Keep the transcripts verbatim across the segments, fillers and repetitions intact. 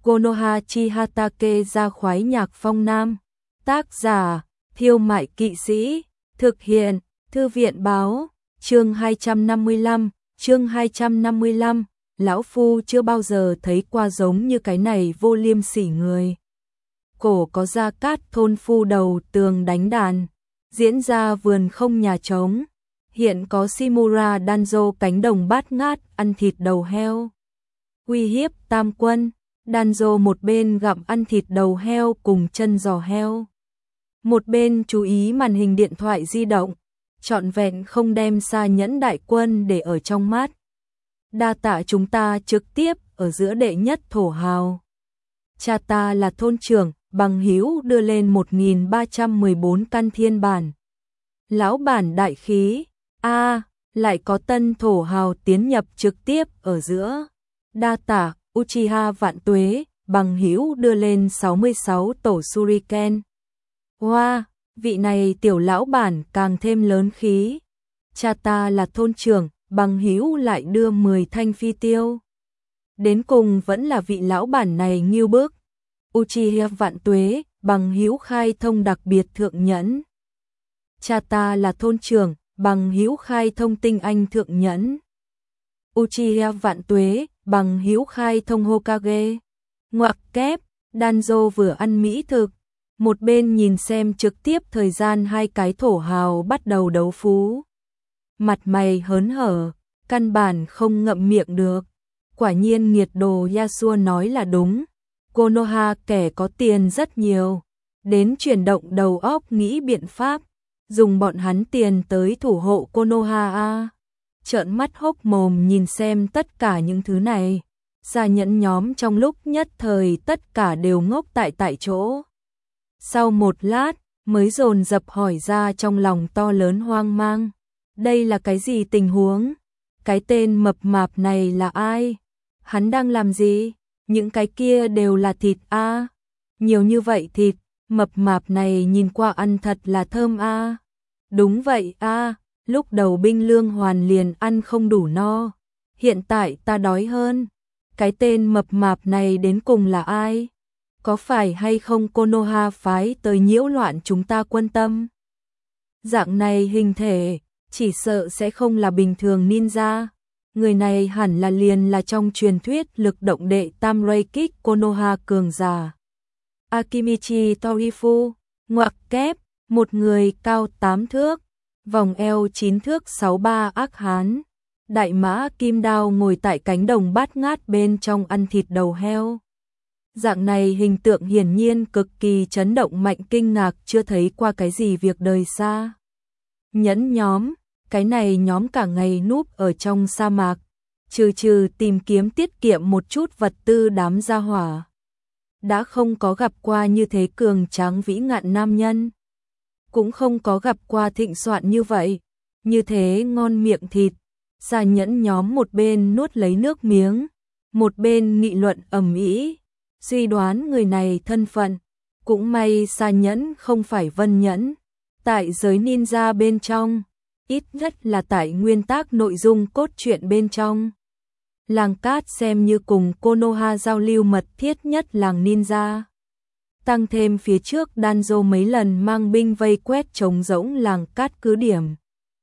Konoha Chihatake ra khoái nhạc phong nam. Tác giả, Thiêu Mại Kỵ Sĩ. Thực hiện, Thư viện báo. Chương hai trăm năm mươi lăm, chương hai trăm năm mươi lăm, lão phu chưa bao giờ thấy qua giống như cái này vô liêm sỉ người. Cổ có Gia Cát thôn phu đầu tường đánh đàn, diễn ra vườn không nhà trống. Hiện có Shimura Danzo cánh đồng bát ngát ăn thịt đầu heo. Uy hiếp tam quân, Danzo một bên gặm ăn thịt đầu heo cùng chân giò heo. Một bên chú ý màn hình điện thoại di động, trọn vẹn không đem Sa Nhẫn đại quân để ở trong mắt. Đa tạ chúng ta trực tiếp ở giữa đệ nhất thổ hào. Cha ta là thôn trưởng, bằng hữu đưa lên một nghìn ba trăm mười bốn căn thiên bản. Lão bản đại khí, a à, lại có tân thổ hào tiến nhập trực tiếp ở giữa. Đa tạ Uchiha vạn tuế, bằng hữu đưa lên sáu mươi sáu tổ Shuriken. Hoa, wow, vị này tiểu lão bản càng thêm lớn khí. Cha ta là thôn trưởng, bằng hữu lại đưa mười thanh phi tiêu. Đến cùng vẫn là vị lão bản này nghiêu bức. Uchiha vạn tuế, bằng hữu khai thông đặc biệt thượng nhẫn. Cha ta là thôn trưởng, bằng hữu khai thông tinh anh thượng nhẫn. Uchiha vạn tuế, bằng hữu khai thông Hokage. Ngoặc kép, Danzo vừa ăn mỹ thực, một bên nhìn xem trực tiếp thời gian hai cái thổ hào bắt đầu đấu phú. Mặt mày hớn hở, căn bản không ngậm miệng được. Quả nhiên nghiệt đồ Yasuo nói là đúng. Konoha kẻ có tiền rất nhiều, đến chuyển động đầu óc nghĩ biện pháp, dùng bọn hắn tiền tới thủ hộ Konoha a. Trợn mắt hốc mồm nhìn xem tất cả những thứ này, Sa Nhẫn nhóm trong lúc nhất thời tất cả đều ngốc tại tại chỗ. Sau một lát, mới dồn dập hỏi ra trong lòng to lớn hoang mang. Đây là cái gì tình huống? Cái tên mập mạp này là ai? Hắn đang làm gì? Những cái kia đều là thịt a. À. Nhiều như vậy thịt, mập mạp này nhìn qua ăn thật là thơm a. À. Đúng vậy a, à. Lúc đầu binh lương hoàn liền ăn không đủ no. Hiện tại ta đói hơn. Cái tên mập mạp này đến cùng là ai? Có phải hay không Konoha phái tới nhiễu loạn chúng ta quân tâm? Dạng này hình thể, chỉ sợ sẽ không là bình thường ninja. Người này hẳn là liền là trong truyền thuyết lực động đệ tam Reikik Konoha cường giả. Akimichi Torifu, ngoặc kép, một người cao tám thước, vòng eo chín thước sáu ba ác hán. Đại mã kim đao ngồi tại cánh đồng bát ngát bên trong ăn thịt đầu heo. Dạng này hình tượng hiển nhiên cực kỳ chấn động mạnh kinh ngạc chưa thấy qua cái gì việc đời xa. Nhẫn nhóm, cái này nhóm cả ngày núp ở trong sa mạc, trừ trừ tìm kiếm tiết kiệm một chút vật tư đám gia hỏa. Đã không có gặp qua như thế cường tráng vĩ ngạn nam nhân. Cũng không có gặp qua thịnh soạn như vậy, như thế ngon miệng thịt. Sa Nhẫn nhóm một bên nuốt lấy nước miếng, một bên nghị luận ầm ĩ, suy đoán người này thân phận. Cũng may Sa Nhẫn không phải Vân Nhẫn, tại giới ninja bên trong, ít nhất là tại nguyên tắc nội dung cốt truyện bên trong. Làng cát xem như cùng Konoha giao lưu mật thiết nhất làng ninja. Tăng thêm phía trước Danzo mấy lần mang binh vây quét trống rỗng làng cát cứ điểm.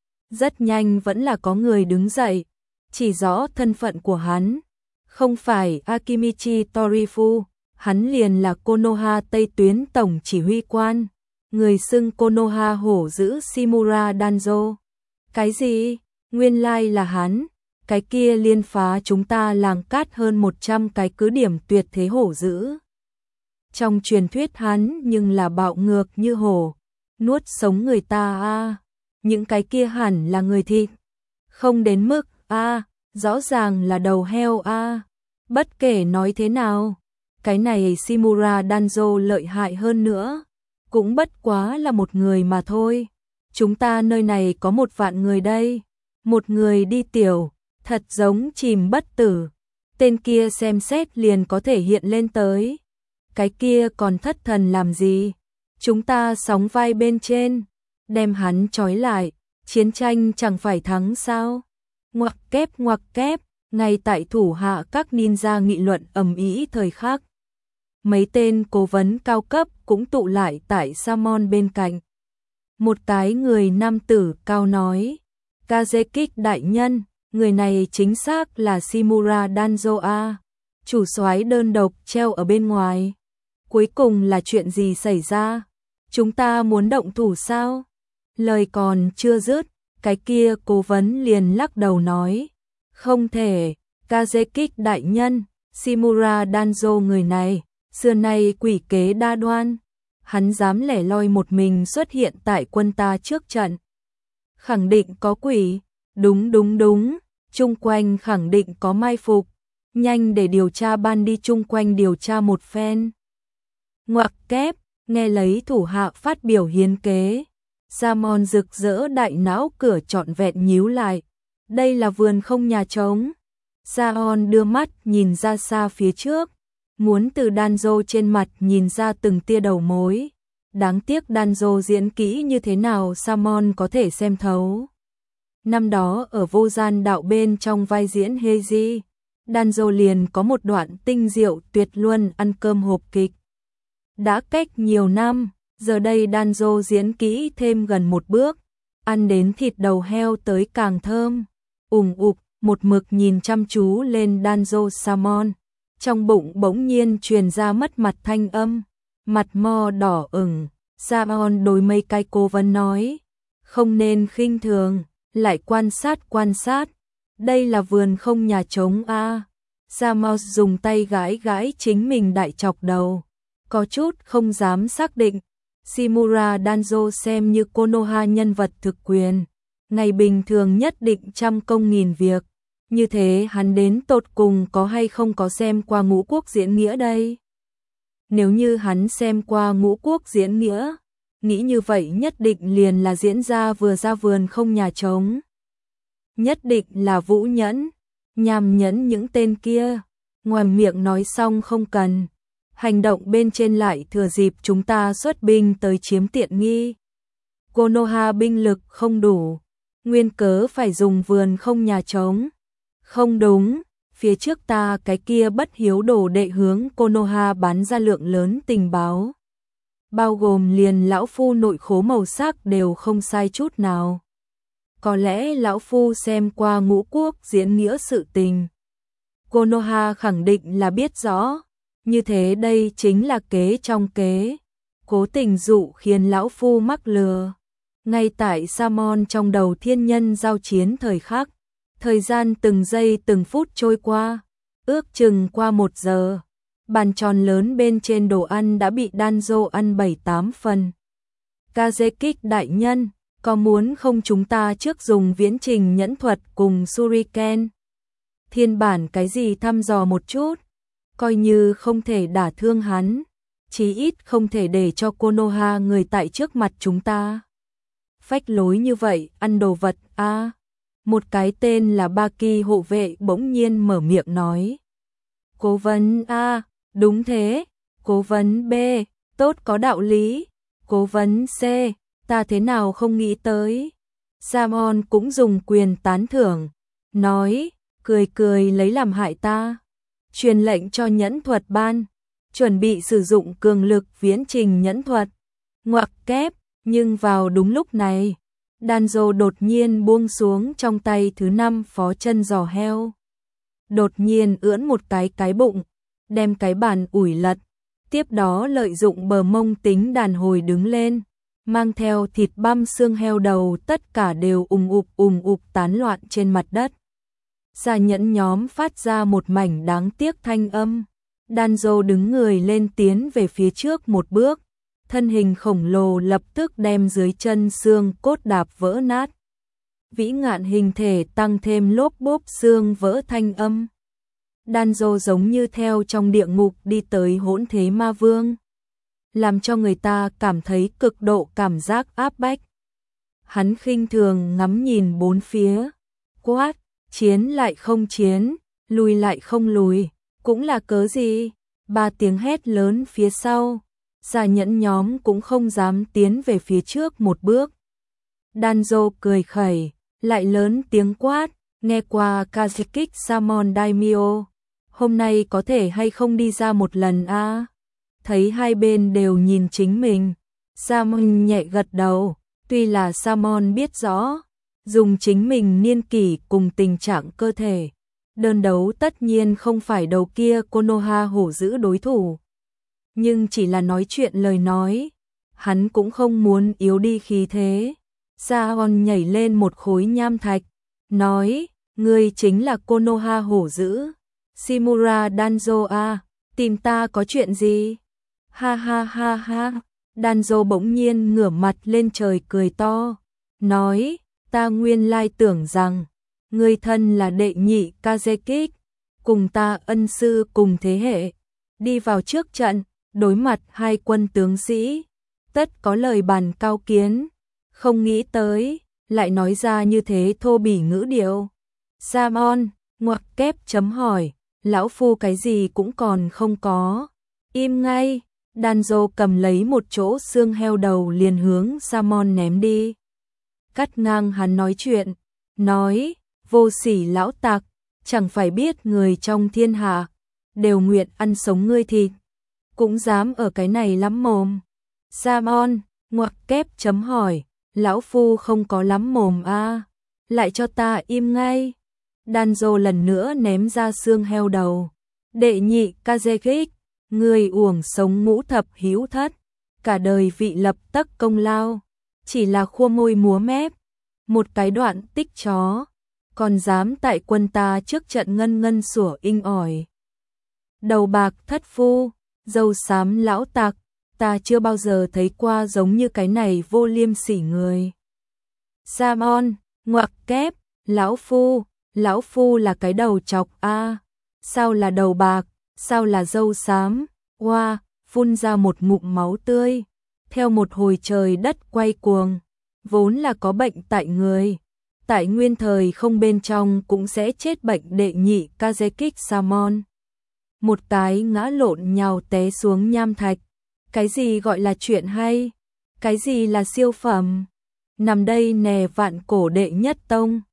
Rất nhanh vẫn là có người đứng dậy, chỉ rõ thân phận của hắn. Không phải Akimichi Torifu, hắn liền là Konoha Tây Tuyến Tổng Chỉ huy quan, người xưng Konoha hổ dữ Shimura Danzo. Cái gì? Nguyên lai là hắn, cái kia liên phá chúng ta làng cát hơn một trăm cái cứ điểm tuyệt thế hổ dữ. Trong truyền thuyết hắn nhưng là bạo ngược như hổ, nuốt sống người ta a. À. Những cái kia hẳn là người thịt. Không đến mức a, à, rõ ràng là đầu heo a. À. Bất kể nói thế nào, cái này Shimura Danzo lợi hại hơn nữa, cũng bất quá là một người mà thôi. Chúng ta nơi này có một vạn người đây, một người đi tiểu, thật giống chìm bất tử. Tên kia xem xét liền có thể hiện lên tới. Cái kia còn thất thần làm gì? Chúng ta sóng vai bên trên, đem hắn trói lại, chiến tranh chẳng phải thắng sao? Ngoặc kép ngoặc kép, ngay tại thủ hạ các ninja nghị luận ầm ĩ thời khắc, mấy tên cố vấn cao cấp cũng tụ lại tại Samon bên cạnh. Một cái người nam tử cao nói, Kazekik đại nhân, người này chính xác là Shimura Danzo a, chủ soái đơn độc treo ở bên ngoài. Cuối cùng là chuyện gì xảy ra? Chúng ta muốn động thủ sao? Lời còn chưa dứt, cái kia cố vấn liền lắc đầu nói, không thể, Kazekik đại nhân, Shimura Danzo người này, xưa nay quỷ kế đa đoan, hắn dám lẻ loi một mình xuất hiện tại quân ta trước trận. Khẳng định có quỷ, đúng đúng đúng, chung quanh khẳng định có mai phục, nhanh để điều tra ban đi chung quanh điều tra một phen. Ngoặc kép, nghe lấy thủ hạ phát biểu hiến kế, Samon rực rỡ đại não cửa trọn vẹn nhíu lại, đây là vườn không nhà trống. Saon đưa mắt nhìn ra xa phía trước, muốn từ Danzo trên mặt nhìn ra từng tia đầu mối. Đáng tiếc Danzo diễn kỹ như thế nào Samon có thể xem thấu. Năm đó ở vô gian đạo bên trong vai diễn Heiji, Danzo liền có một đoạn tinh diệu tuyệt luân ăn cơm hộp kịch. Đã cách nhiều năm, giờ đây Danzo diễn kỹ thêm gần một bước, ăn đến thịt đầu heo tới càng thơm. Ủng ục, một mực nhìn chăm chú lên Danzo Samon, trong bụng bỗng nhiên truyền ra mất mặt thanh âm, mặt mo đỏ ửng. Samon đối mấy cái cố vấn nói, không nên khinh thường, lại quan sát quan sát, đây là vườn không nhà trống a. À. Samon dùng tay gãi gãi chính mình đại chọc đầu, có chút không dám xác định. Shimura Danzo xem như Konoha nhân vật thực quyền, ngày bình thường nhất định trăm công nghìn việc, như thế hắn đến tột cùng có hay không có xem qua Ngũ Quốc diễn nghĩa đây? Nếu như hắn xem qua Ngũ Quốc diễn nghĩa, nghĩ như vậy nhất định liền là diễn ra vừa ra vườn không nhà trống. Nhất định là Vũ Nhẫn, nhằm nhẫn những tên kia, ngoài miệng nói xong không cần, hành động bên trên lại thừa dịp chúng ta xuất binh tới chiếm tiện nghi. Konoha binh lực không đủ, nguyên cớ phải dùng vườn không nhà trống. Không đúng, phía trước ta cái kia bất hiếu đồ đệ hướng Konoha bán ra lượng lớn tình báo, bao gồm liền lão phu nội khố màu sắc đều không sai chút nào. Có lẽ lão phu xem qua Ngũ Quốc diễn nghĩa sự tình, Konoha khẳng định là biết rõ, như thế đây chính là kế trong kế, cố tình dụ khiến lão phu mắc lừa. Ngay tại Samon trong đầu thiên nhân giao chiến thời khắc, thời gian từng giây từng phút trôi qua, ước chừng qua một giờ, bàn tròn lớn bên trên đồ ăn đã bị Danzo ăn bảy tám phần. Kazekik đại nhân, có muốn không chúng ta trước dùng viễn trình nhẫn thuật cùng Shuriken? Thiên bản cái gì thăm dò một chút, coi như không thể đả thương hắn, chí ít không thể để cho Konoha người tại trước mặt chúng ta. Phách lối như vậy, ăn đồ vật a. À. Một cái tên là Baki hộ vệ bỗng nhiên mở miệng nói. Cố vấn A, đúng thế. Cố vấn B, tốt có đạo lý. Cố vấn C, ta thế nào không nghĩ tới. Samon cũng dùng quyền tán thưởng, nói, cười cười lấy làm hại ta. Truyền lệnh cho nhẫn thuật ban, chuẩn bị sử dụng cường lực viễn trình nhẫn thuật. Ngoặc kép, nhưng vào đúng lúc này, Danzo đột nhiên buông xuống trong tay thứ năm phó chân giò heo. Đột nhiên ưỡn một cái cái bụng, đem cái bàn ủi lật, tiếp đó lợi dụng bờ mông tính đàn hồi đứng lên, mang theo thịt băm xương heo đầu tất cả đều ùng ục ùng ục tán loạn trên mặt đất. Gia nhẫn nhóm phát ra một mảnh đáng tiếc thanh âm. Danzo đứng người lên tiến về phía trước một bước, thân hình khổng lồ lập tức đem dưới chân xương cốt đạp vỡ nát. Vĩ ngạn hình thể tăng thêm lốp bốp xương vỡ thanh âm. Danzo giống như theo trong địa ngục đi tới hỗn thế ma vương, làm cho người ta cảm thấy cực độ cảm giác áp bách. Hắn khinh thường ngắm nhìn bốn phía, quát, chiến lại không chiến, lùi lại không lùi, cũng là cớ gì? Ba tiếng hét lớn phía sau, Gia nhẫn nhóm cũng không dám tiến về phía trước một bước. Danzo cười khẩy, lại lớn tiếng quát, nghe qua Kazekik Samon Daimyo, hôm nay có thể hay không đi ra một lần a? À? thấy hai bên đều nhìn chính mình. Samon nhẹ gật đầu, tuy là Samon biết rõ, dùng chính mình niên kỷ cùng tình trạng cơ thể, đơn đấu tất nhiên không phải đầu kia Konoha hổ dữ đối thủ. Nhưng chỉ là nói chuyện lời nói, hắn cũng không muốn yếu đi khí thế. Saon nhảy lên một khối nham thạch, nói, ngươi chính là Konoha hổ dữ, Shimura Danzo à, tìm ta có chuyện gì? Ha ha ha ha, Danzo bỗng nhiên ngửa mặt lên trời cười to, nói, ta nguyên lai tưởng rằng, ngươi thân là đệ nhị Kazekage, cùng ta ân sư cùng thế hệ, đi vào trước trận, đối mặt hai quân tướng sĩ, tất có lời bàn cao kiến, không nghĩ tới, lại nói ra như thế thô bỉ ngữ điệu. Samon, ngoặc kép chấm hỏi, lão phu cái gì cũng còn không có. Im ngay, Danzo cầm lấy một chỗ xương heo đầu liền hướng Samon ném đi. Cắt ngang hắn nói chuyện, nói, vô sỉ lão tặc, chẳng phải biết người trong thiên hạ, đều nguyện ăn sống ngươi thịt, cũng dám ở cái này lắm mồm. Samon, ngoặc kép chấm hỏi, lão phu không có lắm mồm a, à, lại cho ta im ngay. Danzo lần nữa ném ra xương heo đầu. Đệ nhị Kazekage, người uổng sống ngũ thập hữu thất, cả đời vị lập tắc công lao, chỉ là khua môi múa mép, một cái đoạn tích chó, còn dám tại quân ta trước trận ngân ngân sủa inh ỏi. Đầu bạc thất phu, dâu xám lão tặc, ta chưa bao giờ thấy qua giống như cái này vô liêm sỉ người. Samon, ngoặc kép, lão phu, lão phu là cái đầu chọc a, à, sao là đầu bạc, sao là dâu xám, oa, wow, phun ra một ngụm máu tươi, theo một hồi trời đất quay cuồng, vốn là có bệnh tại người, tại nguyên thời không bên trong cũng sẽ chết bệnh đệ nhị Kazekage Samon. Một cái ngã lộn nhào té xuống nham thạch, cái gì gọi là chuyện hay, cái gì là siêu phẩm, nằm đây nè vạn cổ đệ nhất tông.